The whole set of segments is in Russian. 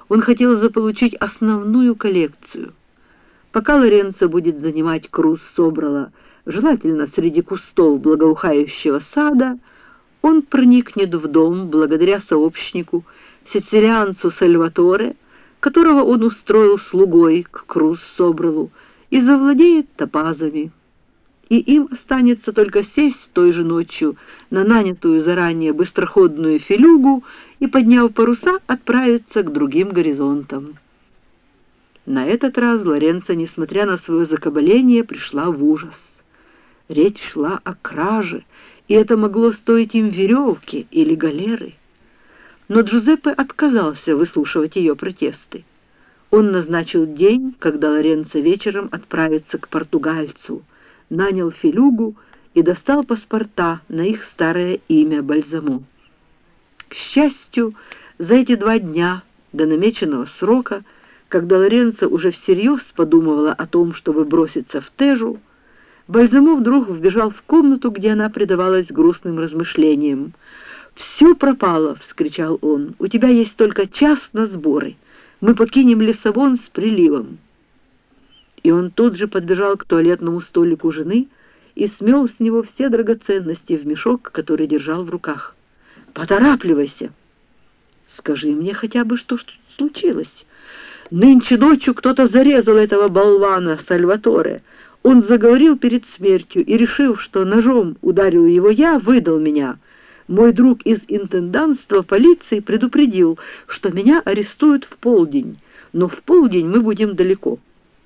Он хотел заполучить основную коллекцию. Пока Лоренцо будет занимать Крус Собрала, желательно среди кустов благоухающего сада, он проникнет в дом благодаря сообщнику, сицилианцу Сальваторе, которого он устроил слугой к Крус Собралу, и завладеет топазами. И им останется только сесть той же ночью на нанятую заранее быстроходную филюгу и, подняв паруса, отправиться к другим горизонтам. На этот раз Лоренцо, несмотря на свое закабаление, пришла в ужас. Речь шла о краже, и это могло стоить им веревки или галеры. Но Джузеппе отказался выслушивать ее протесты. Он назначил день, когда Лоренцо вечером отправится к португальцу, нанял филюгу и достал паспорта на их старое имя Бальзамо. К счастью, за эти 2 дня до намеченного срока, когда Лоренцо уже всерьез подумывала о том, чтобы броситься в Тежу, Бальзамо вдруг вбежал в комнату, где она предавалась грустным размышлениям. «Все пропало!» — вскричал он. «У тебя есть только час на сборы. Мы покинем Лиссабон с приливом». И он тут же подбежал к туалетному столику жены и смел с него все драгоценности в мешок, который держал в руках. «Поторапливайся!» «Скажи мне хотя бы, что случилось. Нынче ночью кто-то зарезал этого болвана Сальваторе. Он заговорил перед смертью и, решив, что ножом ударил его я, выдал меня. Мой друг из интендантства полиции предупредил, что меня арестуют в полдень, но в полдень мы будем далеко».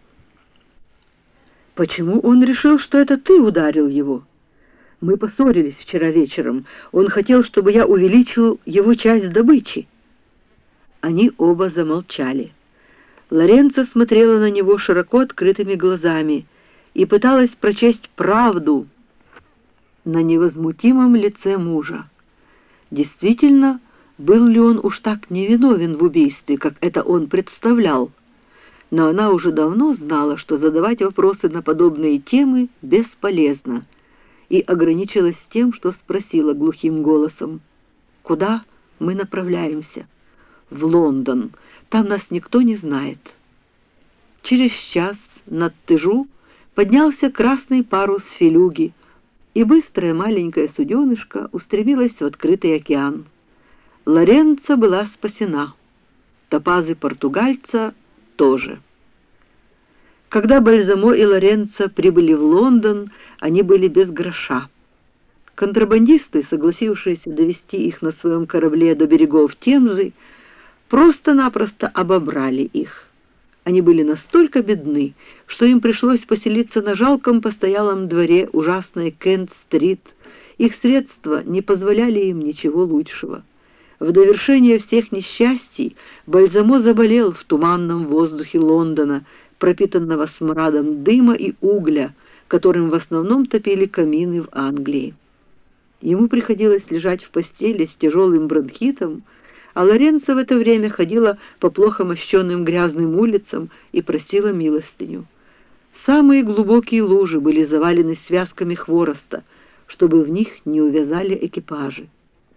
«Почему он решил, что это ты ударил его?» «Мы поссорились вчера вечером. Он хотел, чтобы я увеличил его часть добычи». Они оба замолчали. Лоренцо смотрела на него широко открытыми глазами и пыталась прочесть правду на невозмутимом лице мужа. Действительно, был ли он уж так невиновен в убийстве, как это он представлял? Но она уже давно знала, что задавать вопросы на подобные темы бесполезно, и ограничилась тем, что спросила глухим голосом: «Куда мы направляемся?» «В Лондон. Там нас никто не знает». Через час над Тежу поднялся красный парус филюги, и быстрая маленькая суденышко устремилась в открытый океан. Лоренцо была спасена. Топазы португальца тоже. Когда Бальзамо и Лоренцо прибыли в Лондон, они были без гроша. Контрабандисты, согласившиеся довести их на своем корабле до берегов Темзы, просто-напросто обобрали их. Они были настолько бедны, что им пришлось поселиться на жалком постоялом дворе ужасной Кент-стрит. Их средства не позволяли им ничего лучшего. В довершение всех несчастий Бальзамо заболел в туманном воздухе Лондона, пропитанного смрадом дыма и угля, которым в основном топили камины в Англии. Ему приходилось лежать в постели с тяжелым бронхитом, а Лоренцо в это время ходила по плохо мощенным грязным улицам и просила милостыню. Самые глубокие лужи были завалены связками хвороста, чтобы в них не увязали экипажи.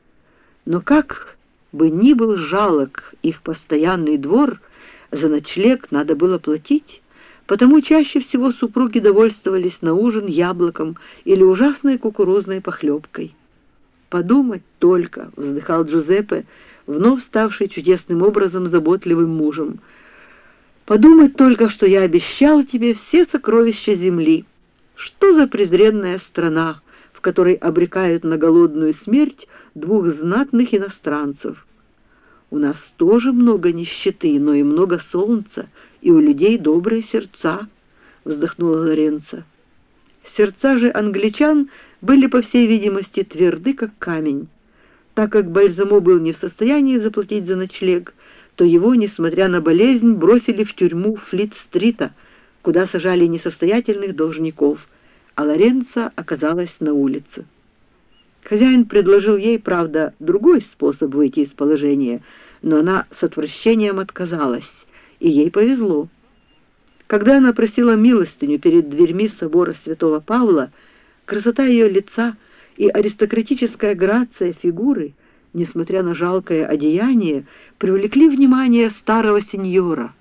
Но как бы ни был жалок их постоянный двор, за ночлег надо было платить, потому чаще всего супруги довольствовались на ужин яблоком или ужасной кукурузной похлебкой. «Подумать только», — вздыхал Джузеппе, вновь ставший чудесным образом заботливым мужем, «подумать только, что я обещал тебе все сокровища земли. Что за презренная страна, в которой обрекают на голодную смерть 2 знатных иностранцев? У нас тоже много нищеты, но и много солнца, и у людей добрые сердца», — вздохнула Лоренцо. Сердца же англичан были, по всей видимости, тверды, как камень. Так как Бальзамо был не в состоянии заплатить за ночлег, то его, несмотря на болезнь, бросили в тюрьму Флит-стрита, куда сажали несостоятельных должников, а Лоренцо оказалась на улице. Хозяин предложил ей, правда, другой способ выйти из положения, но она с отвращением отказалась, и ей повезло. Когда она просила милостыню перед дверьми собора святого Павла, красота ее лица и аристократическая грация фигуры несмотря на жалкое одеяние, привлекли внимание старого сеньора.